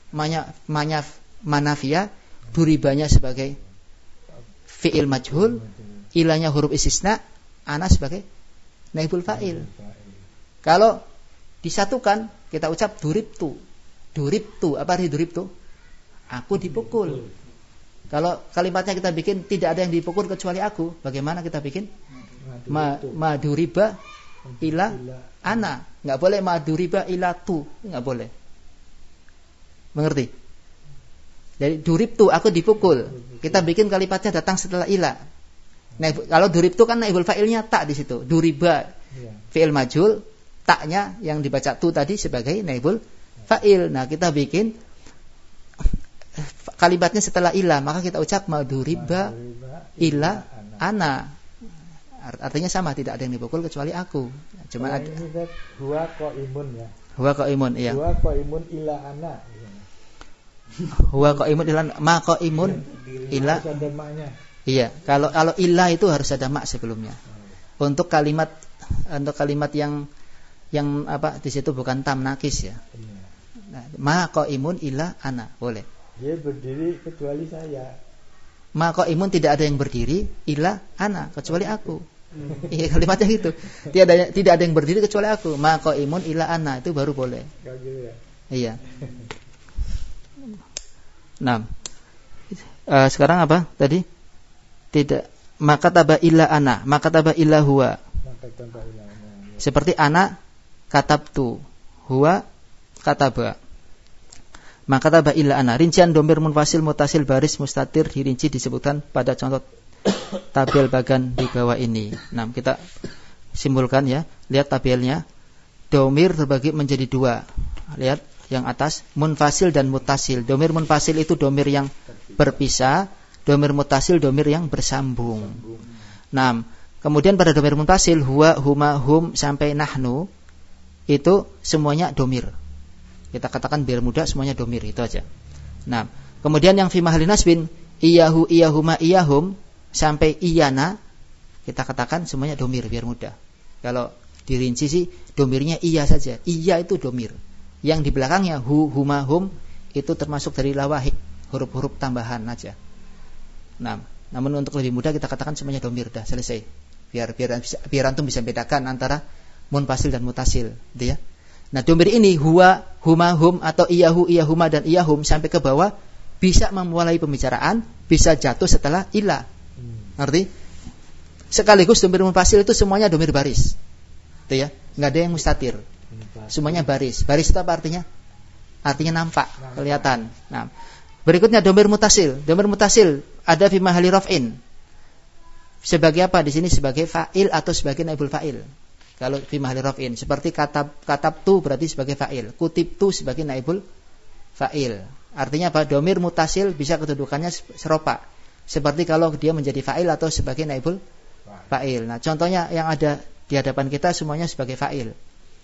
Manafiyah, duribanya sebagai fi'il majhul, ilahnya huruf istisna, ana sebagai naibul fa'il. Kalau disatukan kita ucap duribtu. Duribtu, apa arti duribtu? Aku dipukul. Kalau kalimatnya kita bikin tidak ada yang dipukul kecuali aku, bagaimana kita bikin? Maduriba ila ana. Enggak boleh ma duriba ila tu, enggak boleh. Mengerti? Jadi duribtu, aku dipukul. Kita bikin kalimatnya datang setelah ila. Nah, kalau duribtu kan naibul fa'ilnya tak di situ. Duriba fi'il majhul, taknya yang dibaca tu tadi sebagai naibul fa'il. Nah, kita bikin kalimatnya setelah ila, maka kita ucap maduriba ila ana. Artinya sama, tidak ada yang dipukul kecuali aku. Cuma ada huwa qaimun ya. Huwa qaimun, iya. Huwa qaimun ila ana. Huwa qaimun ila ma qaimun ila. Iya, kalau ila itu harus ada mak sebelumnya. Untuk kalimat yang apa di situ bukan tam nakis ya. Nah, ma qaimun ila ana, boleh. Dia berdiri kecuali saya. Ma qaimun tidak ada yang berdiri ila ana kecuali aku. Iya, kalimatnya gitu. Tidak ada yang berdiri kecuali aku. Ma qaimun ila ana, itu baru boleh. Iya. Nah, sekarang apa tadi? Tidak. Maka taba illa ana, maka taba illa huwa. Seperti ana katabtu, huwa kataba. Maka taba illa ana. Rincian domir munfasil, mutasil, baris, mustatir dirinci disebutkan pada contoh tabel bagan di bawah ini. Nah, kita simpulkan ya. Lihat tabelnya. Domir terbagi menjadi dua. Lihat yang atas, munfasil dan mutasil. Domir munfasil itu domir yang berpisah, domir mutasil domir yang bersambung. Nah, kemudian pada domir munfasil huwa, huma, hum sampai nahnu itu semuanya domir. Kita katakan biar mudah semuanya domir, itu aja. Nah, kemudian yang fi mahalli nasbin iyahu, iyahuma, iyahum sampai iyana kita katakan semuanya domir biar mudah. Kalau dirinci sih domirnya iya saja. Iya itu domir. Yang di belakangnya hu, huma, hum itu termasuk dari lawahik, huruf-huruf tambahan aja. Nah, namun untuk lebih mudah kita katakan semuanya domir, dah selesai. Biar antum bisa bedakan antara munfasil dan mutasil, gitu ya. Nah, domir ini huwa, huma, hum atau iyahu, iyahuma dan iyahum sampai ke bawah bisa memulai pembicaraan, bisa jatuh setelah ila. Ngerti? Sekaligus domir munfasil itu semuanya domir baris. Gitu ya. Enggak ada yang mustatir. Semuanya baris. Baris itu apa artinya? Artinya nampak, kelihatan. Nah, berikutnya domir mutasil. Domir mutasil ada fi mahalli raf'in. Sebagai apa di sini? Sebagai fa'il atau sebagai naibul fa'il. Kalau fi mahalli raf'in seperti katabtu berarti sebagai fa'il, kutibtu sebagai naibul fa'il. Artinya apa? Domir mutasil bisa kedudukannya serupa. Seperti kalau dia menjadi fa'il atau sebagai naibul fa'il. Nah, contohnya yang ada di hadapan kita semuanya sebagai fa'il.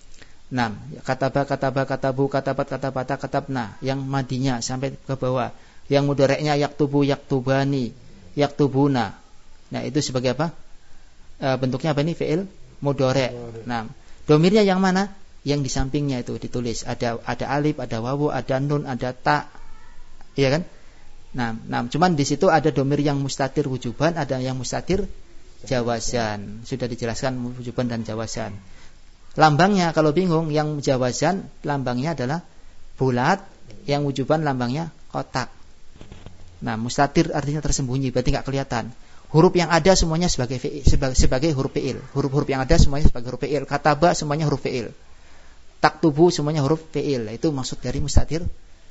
6. Kataba, katabu, katabat, katabata, katabna. Yang madinya sampai ke bawah. Yang mudareknya yaktubu, yaktubani, yaktubuna. Nah, itu sebagai apa? Bentuknya apa ini? Fi'il mudorek. Nah, domirnya yang mana? Yang di sampingnya itu ditulis. Ada alif, ada wawu, ada nun, ada ta. Iya kan? Nah, cuman di situ ada domir yang mustatir wujuban, ada yang mustatir jawazan. Sudah dijelaskan wujuban dan jawazan. Lambangnya kalau bingung, yang jawazan lambangnya adalah bulat, yang wujuban lambangnya kotak. Nah, mustatir artinya tersembunyi, berarti enggak kelihatan. Huruf yang ada semuanya sebagai huruf fi'il. Huruf-huruf yang ada semuanya sebagai huruf fi'il. Kataba semuanya huruf fi'il. Taktubu semuanya huruf fi'il. Itu maksud dari mustatir.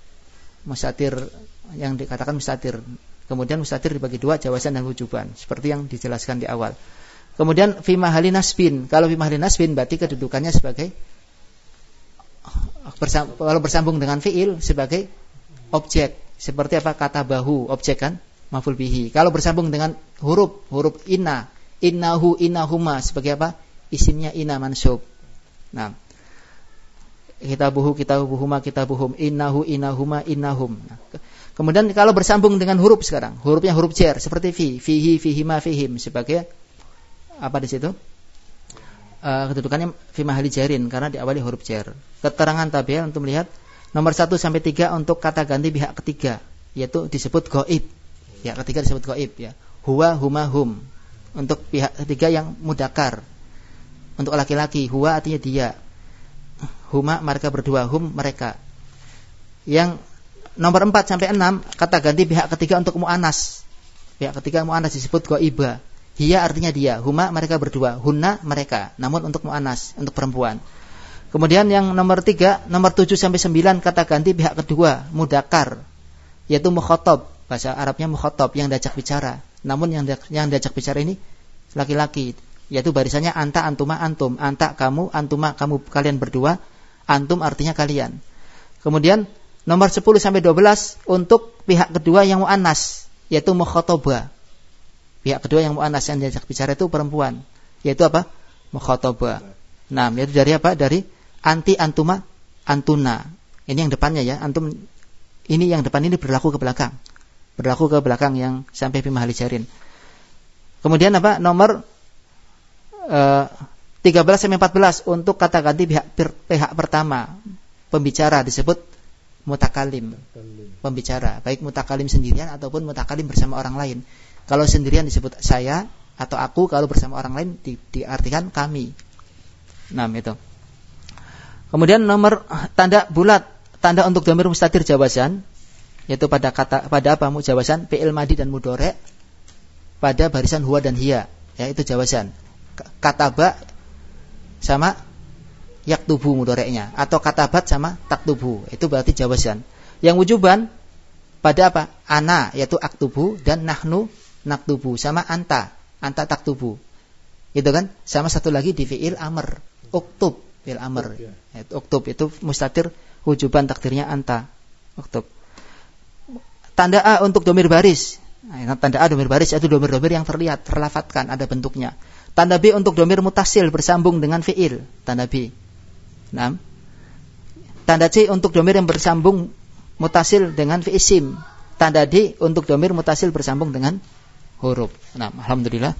Mustatir yang dikatakan mustatir. Kemudian mustatir dibagi dua, jawazan dan wujuban, seperti yang dijelaskan di awal. Kemudian fi mahalli nasbin. Kalau fi mahalli nasbin berarti kedudukannya sebagai kalau bersambung dengan fi'il sebagai objek. Seperti apa? Kata bahu, objek kan? Maf'ul bihi. Kalau bersambung dengan huruf inna, innahu, innahuma sebagai apa? Isimnya inna mansub. Nah, kitabuhu, kitabuhuma, kitabuhum, innahu, innahuma, innahum. Nah, kemudian kalau bersambung dengan huruf sekarang, hurufnya huruf jar seperti fihi, fihima, fihim sebagai apa di situ? Kedudukannya fi mahalli jarin karena diawali huruf jar. Keterangan tabel untuk melihat nomor 1 sampai 3 untuk kata ganti pihak ketiga, yaitu disebut ghaib. Ya, ketiga disebut ghaib ya. Huwa, huma, hum. Untuk pihak ketiga yang mudakar. Untuk laki-laki, huwa artinya dia. Huma mereka berdua, hum mereka. Yang nomor 4 sampai 6 kata ganti pihak ketiga untuk muannas. Pihak ketiga muannas disebut ghaiba. Hiya artinya dia, huma mereka berdua, hunna mereka, namun untuk muannas, untuk perempuan. Kemudian yang nomor 3, nomor 7 sampai 9 kata ganti pihak kedua, mudakar, yaitu mukhatab, bahasa Arabnya mukhatab yang diajak bicara. Namun yang diajak bicara ini laki-laki, yaitu barisannya anta, antuma, antum, anta kamu, antuma kamu, kalian berdua, antum artinya kalian. Kemudian nomor 10 sampai 12 untuk pihak kedua yang muannas, yaitu mukhatabah. Pihak kedua yang muannas yang diajak bicara itu perempuan, yaitu apa? Mukhatabah. Nah, yaitu dari apa? Dari anti, antuma, antuna. Ini yang depannya ya, antum. Ini yang depan ini berlaku ke belakang. Berlaku ke belakang yang sampai fi mahali jarin. Kemudian apa? Nomor 13 sampai 14 untuk kata ganti pihak pertama, pembicara disebut mutakalim. Pembicara, baik mutakalim sendirian ataupun mutakalim bersama orang lain. Kalau sendirian disebut saya atau aku, kalau bersama orang lain diartikan kami. Nah, itu. Kemudian nomor tanda bulat, tanda untuk dhamir mustatir jawazan, yaitu pada apa jawazan fi'il madi dan mudhari' pada barisan huwa dan hiya, ya itu jawazan. Kataba sama yaktubu mudhari'nya, atau katabat sama taktubu, itu berarti jawazan. Yang wujuban pada apa? Ana, yaitu aktubu, dan nahnu naktubu, sama anta taktubu. Itu kan? Sama satu lagi di fi'il amr, uktub, fi'il amr. Uktub itu mustatir wujuban, takdirnya anta, uktub. Tanda A untuk dhamir baris. Nah, tanda A dhamir baris itu dhamir-dhamir yang terlihat, terlafatkan, ada bentuknya. Tanda B untuk dhamir mutasil bersambung dengan fi'il, tanda B. 6. Tanda C untuk dhamir yang bersambung mutasil dengan fi'il isim. Tanda D untuk dhamir mutasil bersambung dengan huruf. Nah, alhamdulillah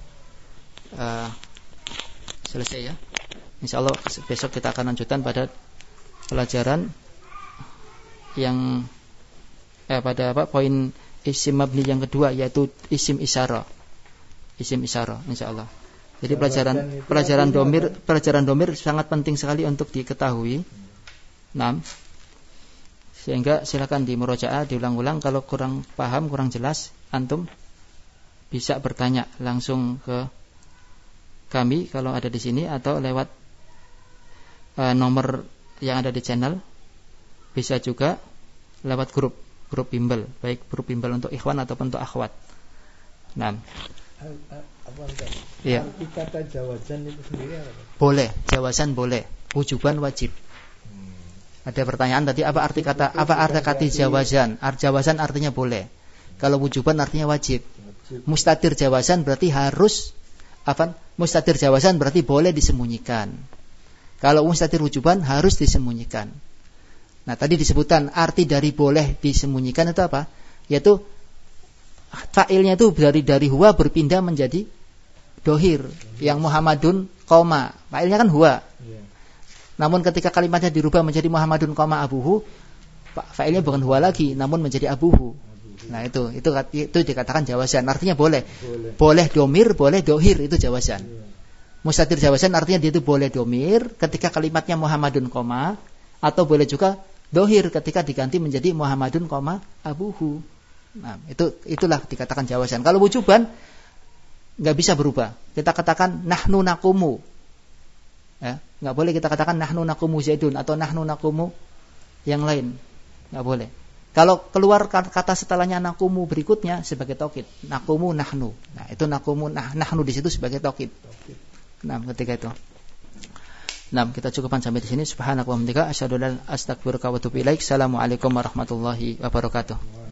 selesai ya. Insyaallah besok kita akan lanjutkan pada pelajaran yang pada apa poin isim mabni yang kedua, yaitu isim isyarah. Isim isyarah insyaallah. Jadi pelajaran domir sangat penting sekali untuk diketahui. 6. Sehingga silakan di murojaah diulang-ulang, kalau kurang paham, kurang jelas, antum bisa bertanya langsung ke kami kalau ada di sini, atau lewat nomor yang ada di channel. Bisa juga lewat grup bimbel, baik grup bimbel untuk ikhwan ataupun untuk akhwat. Nah, iya. Arti kata jawazan itu sendiri apa? Boleh, jawazan boleh, wujuban wajib. Ada pertanyaan tadi, apa arti kata jawazan? Jawazan artinya boleh. Kalau wujuban artinya wajib. Mustatir jawazan berarti harus apa? Mustatir jawazan berarti boleh disembunyikan. Kalau mustatir wujuban harus disembunyikan. Nah, tadi disebutkan arti dari boleh disembunyikan itu apa? Yaitu fa'ilnya itu dari huwa berpindah menjadi dohir, yang Muhammadun koma. Fa'ilnya kan huwa. Namun ketika kalimatnya dirubah menjadi Muhammadun koma abuhu, fa'ilnya bukan huwa lagi, namun menjadi abuhu. Nah, itu dikatakan jawazan. Artinya boleh. Boleh domir, boleh dohir, itu jawazan. Mustatir jawazan artinya dia itu boleh domir ketika kalimatnya Muhammadun koma, atau boleh juga dohir ketika diganti menjadi Muhammadun koma abuhu. Nah, itulah dikatakan jawazan. Kalau wujuban nggak bisa berubah. Kita katakan nahnu nakumu, ya, nggak boleh kita katakan nahnu nakumu zaidun atau nahnu nakumu yang lain, nggak boleh. Kalau keluar kata setelahnya nakumu berikutnya sebagai taukid, nakumu nahnu. Nah, itu nakumu nahnu di situ sebagai taukid. Nah, ketika itu. Nah, kita cukupkan sampai di sini. Subhanakallahumma wa bihamdika asyhadu an la ilaha illa anta astaghfiruka wa atubu ilaik. Assalamualaikum warahmatullahi wabarakatuh.